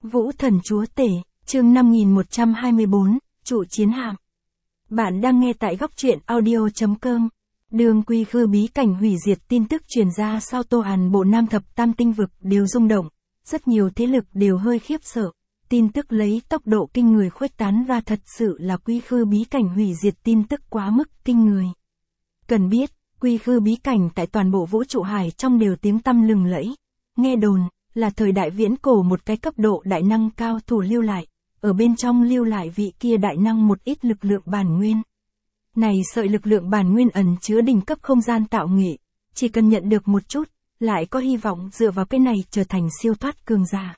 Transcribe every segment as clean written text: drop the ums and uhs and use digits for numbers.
Vũ thần chúa tể, chương 5124, trụ chiến hạm. Bạn đang nghe tại góc truyện audio.com. Đường Quy Khư bí cảnh hủy diệt tin tức truyền ra sau Tô Hàn bộ Nam thập tam tinh vực đều rung động, rất nhiều thế lực đều hơi khiếp sợ. Tin tức lấy tốc độ kinh người khuếch tán ra, thật sự là Quy Khư bí cảnh hủy diệt tin tức quá mức kinh người. Cần biết, Quy Khư bí cảnh tại toàn bộ vũ trụ hải trong đều tiếng tăm lừng lẫy. Nghe đồn là thời đại viễn cổ một cái cấp độ đại năng cao thủ lưu lại, ở bên trong lưu lại vị kia đại năng một ít lực lượng bản nguyên. Này sợi lực lượng bản nguyên ẩn chứa đỉnh cấp không gian tạo nghệ, chỉ cần nhận được một chút, lại có hy vọng dựa vào cái này trở thành siêu thoát cường giả.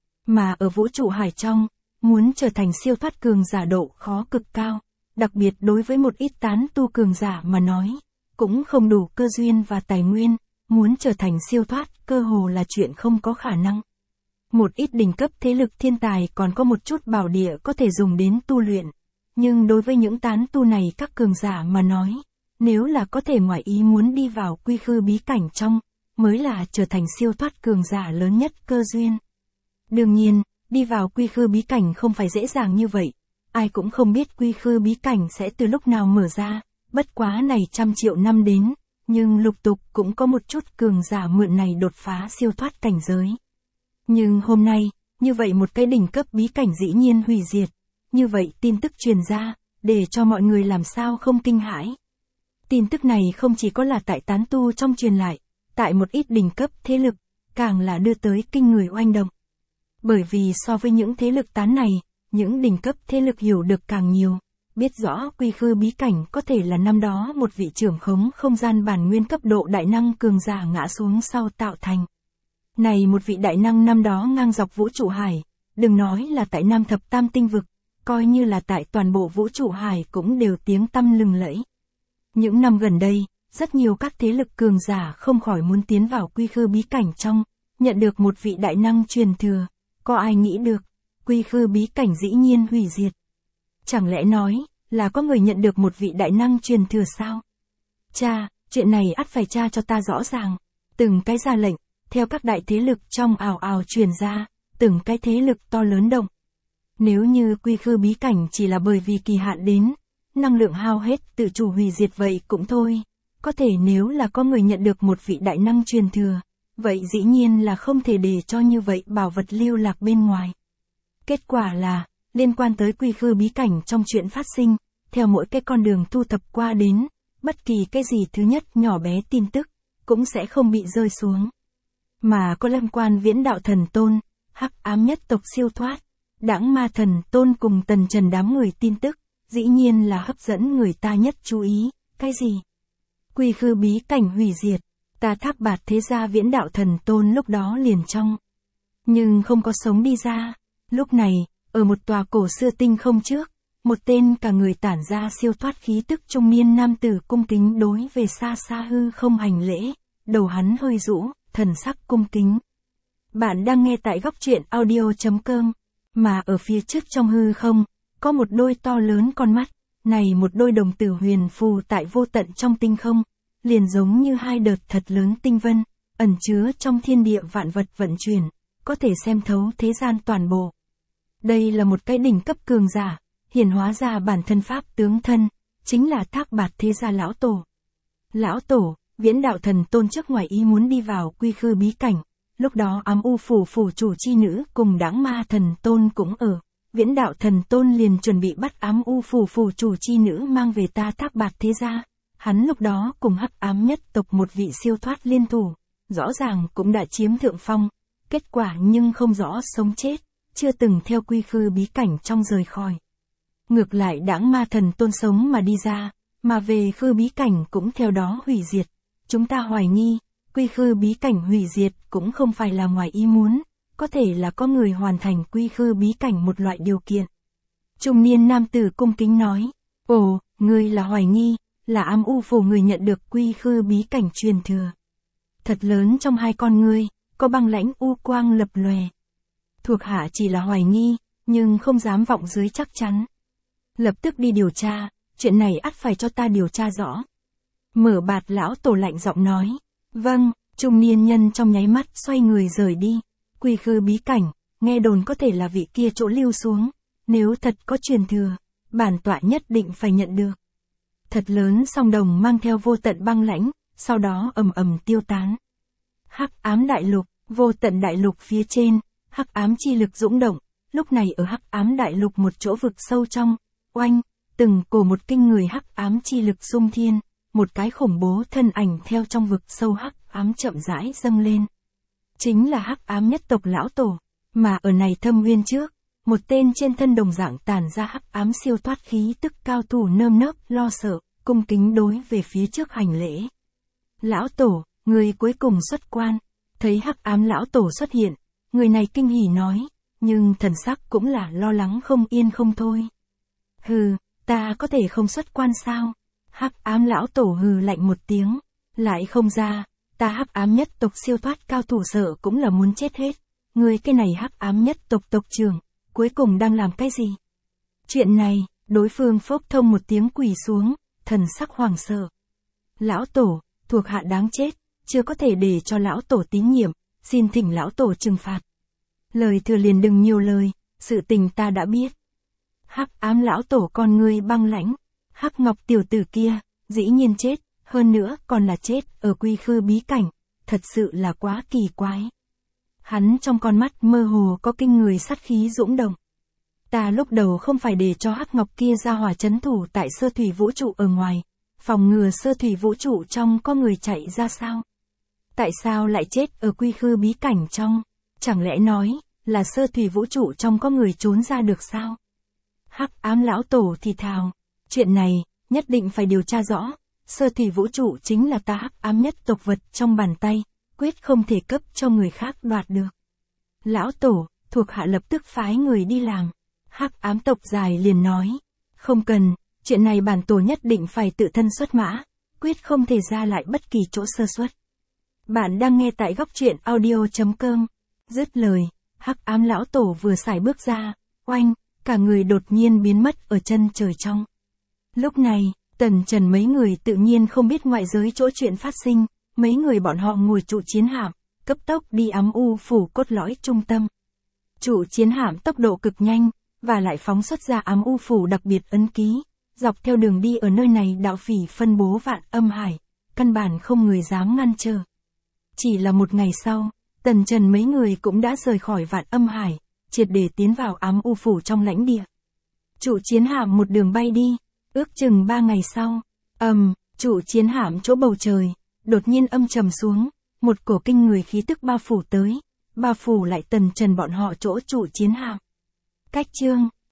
Mà ở vũ trụ hải trong, muốn trở thành siêu thoát cường giả độ khó cực cao, đặc biệt đối với một ít tán tu cường giả mà nói, cũng không đủ cơ duyên và tài nguyên, muốn trở thành siêu thoát cơ hồ là chuyện không có khả năng. Một ít đỉnh cấp thế lực thiên tài còn có một chút bảo địa có thể dùng đến tu luyện, nhưng đối với những tán tu này các cường giả mà nói, nếu là có thể ngoại ý muốn đi vào Quy Khư bí cảnh trong, mới là trở thành siêu thoát cường giả lớn nhất cơ duyên. Đương nhiên, đi vào Quy Khư bí cảnh không phải dễ dàng như vậy, ai cũng không biết Quy Khư bí cảnh sẽ từ lúc nào mở ra, bất quá này 100 triệu năm đến, nhưng lục tục cũng có một chút cường giả mượn này đột phá siêu thoát cảnh giới. Nhưng hôm nay, như vậy một cái đỉnh cấp bí cảnh dĩ nhiên hủy diệt, như vậy tin tức truyền ra, để cho mọi người làm sao không kinh hãi. Tin tức này không chỉ có là tại tán tu trong truyền lại, tại một ít đỉnh cấp thế lực, càng là đưa tới kinh người oanh động. Bởi vì so với những thế lực tán này, những đỉnh cấp thế lực hiểu được càng nhiều, biết rõ Quy Khư bí cảnh có thể là năm đó một vị trưởng khống không gian bản nguyên cấp độ đại năng cường giả ngã xuống sau tạo thành. Này một vị đại năng năm đó ngang dọc vũ trụ hải, đừng nói là tại Nam thập tam tinh vực, coi như là tại toàn bộ vũ trụ hải cũng đều tiếng tăm lừng lẫy. Những năm gần đây, rất nhiều các thế lực cường giả không khỏi muốn tiến vào Quy Khư bí cảnh trong, nhận được một vị đại năng truyền thừa, có ai nghĩ được, Quy Khư bí cảnh dĩ nhiên hủy diệt. Chẳng lẽ nói, là có người nhận được một vị đại năng truyền thừa sao? Cha, chuyện này ắt phải tra cho ta rõ ràng. Từng cái ra lệnh, theo các đại thế lực trong ào ào truyền ra, từng cái thế lực to lớn động. Nếu như Quy Khư bí cảnh chỉ là bởi vì kỳ hạn đến, năng lượng hao hết tự chủ hủy diệt vậy cũng thôi. Có thể nếu là có người nhận được một vị đại năng truyền thừa, vậy dĩ nhiên là không thể để cho như vậy bảo vật lưu lạc bên ngoài. Kết quả là, liên quan tới Quy Khư bí cảnh trong chuyện phát sinh, theo mỗi cái con đường thu thập qua đến, bất kỳ cái gì thứ nhất nhỏ bé tin tức, cũng sẽ không bị rơi xuống. Mà có liên quan Viễn Đạo Thần Tôn, Hắc Ám Nhất Tộc siêu thoát, Đãng Ma Thần Tôn cùng Tần Trần đám người tin tức, dĩ nhiên là hấp dẫn người ta nhất chú ý. Cái gì? Quy Khư bí cảnh hủy diệt, ta Thác Bạt thế gia Viễn Đạo Thần Tôn lúc đó liền trong, nhưng không có sống đi ra. Lúc này, ở một tòa cổ xưa tinh không trước, một tên cả người tản ra siêu thoát khí tức trung niên nam tử cung kính đối về xa xa hư không hành lễ, đầu hắn hơi rũ, thần sắc cung kính. Bạn đang nghe tại góc truyện audio.com, mà ở phía trước trong hư không, có một đôi to lớn con mắt, này một đôi đồng tử huyền phù tại vô tận trong tinh không, liền giống như hai đợt thật lớn tinh vân, ẩn chứa trong thiên địa vạn vật vận chuyển, có thể xem thấu thế gian toàn bộ. Đây là một cái đỉnh cấp cường giả, hiển hóa ra bản thân pháp tướng thân, chính là Thác Bạt thế gia lão tổ. Lão tổ, Viễn Đạo Thần Tôn trước ngoài ý muốn đi vào Quy Khư bí cảnh, lúc đó Ám U phủ phủ chủ chi nữ cùng Đãng Ma Thần Tôn cũng ở, Viễn Đạo Thần Tôn liền chuẩn bị bắt Ám U phủ phủ chủ chi nữ mang về ta Thác Bạt thế gia, hắn lúc đó cùng Hắc Ám Nhất Tộc một vị siêu thoát liên thủ, rõ ràng cũng đã chiếm thượng phong, kết quả nhưng không rõ sống chết, chưa từng theo Quy Khư bí cảnh trong rời khỏi. Ngược lại Đãng Ma Thần Tôn sống mà đi ra, mà về Khư bí cảnh cũng theo đó hủy diệt. Chúng ta hoài nghi, Quy Khư bí cảnh hủy diệt cũng không phải là ngoài ý muốn, có thể là có người hoàn thành Quy Khư bí cảnh một loại điều kiện. Trung niên nam tử cung kính nói, ồ, ngươi là hoài nghi, là Ám U phủ người nhận được Quy Khư bí cảnh truyền thừa. Thật lớn trong hai con ngươi, có băng lãnh u quang lập lòe. Thuộc hạ chỉ là hoài nghi, nhưng không dám vọng dưới chắc chắn. Lập tức đi điều tra, chuyện này ắt phải cho ta điều tra rõ. Mở Bạt lão tổ lạnh giọng nói. Vâng, trung niên nhân trong nháy mắt xoay người rời đi. Quy Khư bí cảnh, nghe đồn có thể là vị kia chỗ lưu xuống, nếu thật có truyền thừa, bản tọa nhất định phải nhận được. Thật lớn song đồng mang theo vô tận băng lãnh, sau đó ầm ầm tiêu tán. Hắc ám đại lục, vô tận đại lục phía trên, hắc ám chi lực dũng động, lúc này ở hắc ám đại lục một chỗ vực sâu trong, oanh, từng cổ một kinh người hắc ám chi lực xung thiên, một cái khủng bố thân ảnh theo trong vực sâu hắc ám chậm rãi dâng lên. Chính là hắc ám nhất tộc lão tổ, mà ở này thâm uyên trước, một tên trên thân đồng dạng tản ra hắc ám siêu thoát khí tức cao thủ nơm nớp lo sợ, cung kính đối về phía trước hành lễ. Lão tổ, người cuối cùng xuất quan, thấy hắc ám lão tổ xuất hiện, người này kinh hỉ nói, nhưng thần sắc cũng là lo lắng không yên không thôi. Hừ, ta có thể không xuất quan sao? Hắc ám lão tổ hừ lạnh một tiếng, lại không ra, ta hắc ám nhất tộc siêu thoát cao thủ sợ cũng là muốn chết hết. Người cái này hắc ám nhất tộc tộc trưởng, cuối cùng đang làm cái gì? Chuyện này, đối phương phốc thông một tiếng quỳ xuống, thần sắc hoảng sợ. Lão tổ, thuộc hạ đáng chết, chưa có thể để cho lão tổ tín nhiệm, xin thỉnh lão tổ trừng phạt. Lời thừa liền đừng nhiều lời, sự tình ta đã biết. Hắc ám lão tổ con ngươi băng lãnh, Hắc Ngọc tiểu tử kia, dĩ nhiên chết, hơn nữa còn là chết ở quy khư bí cảnh, thật sự là quá kỳ quái. Hắn trong con mắt mơ hồ có kinh người sát khí dũng động. Ta lúc đầu không phải để cho Hắc Ngọc kia ra hỏa trấn thủ tại sơ thủy vũ trụ ở ngoài, phòng ngừa sơ thủy vũ trụ trong có người chạy ra sao? Tại sao lại chết ở quy khư bí cảnh trong? Chẳng lẽ nói, là sơ thủy vũ trụ trong có người trốn ra được sao? Hắc ám lão tổ thì thào, chuyện này, nhất định phải điều tra rõ, sơ thủy vũ trụ chính là ta hắc ám nhất tộc vật trong bàn tay, quyết không thể cấp cho người khác đoạt được. Lão tổ, thuộc hạ lập tức phái người đi làm. Hắc ám tộc dài liền nói, không cần, chuyện này bản tổ nhất định phải tự thân xuất mã, quyết không thể ra lại bất kỳ chỗ sơ suất. Bạn đang nghe tại góc truyện audio.com. Dứt lời, hắc ám lão tổ vừa xài bước ra, oanh, cả người đột nhiên biến mất ở chân trời trong. Lúc này, Tần Trần mấy người tự nhiên không biết ngoại giới chỗ chuyện phát sinh, mấy người bọn họ ngồi trụ chiến hạm, cấp tốc đi ám u phủ cốt lõi trung tâm. Trụ chiến hạm tốc độ cực nhanh, và lại phóng xuất ra ám u phủ đặc biệt ấn ký, dọc theo đường đi ở nơi này đạo phỉ phân bố vạn âm hải, căn bản không người dám ngăn trở. Chỉ là một ngày sau, Tần Trần mấy người cũng đã rời khỏi vạn âm hải, triệt để tiến vào ám u phủ trong lãnh địa. Trụ chiến hạm một đường bay đi, ước chừng 3 ngày sau, trụ chiến hạm chỗ bầu trời, đột nhiên âm trầm xuống, một cổ kinh người khí tức bao phủ tới, bao phủ lại Tần Trần bọn họ chỗ trụ chiến hạm. Cách chương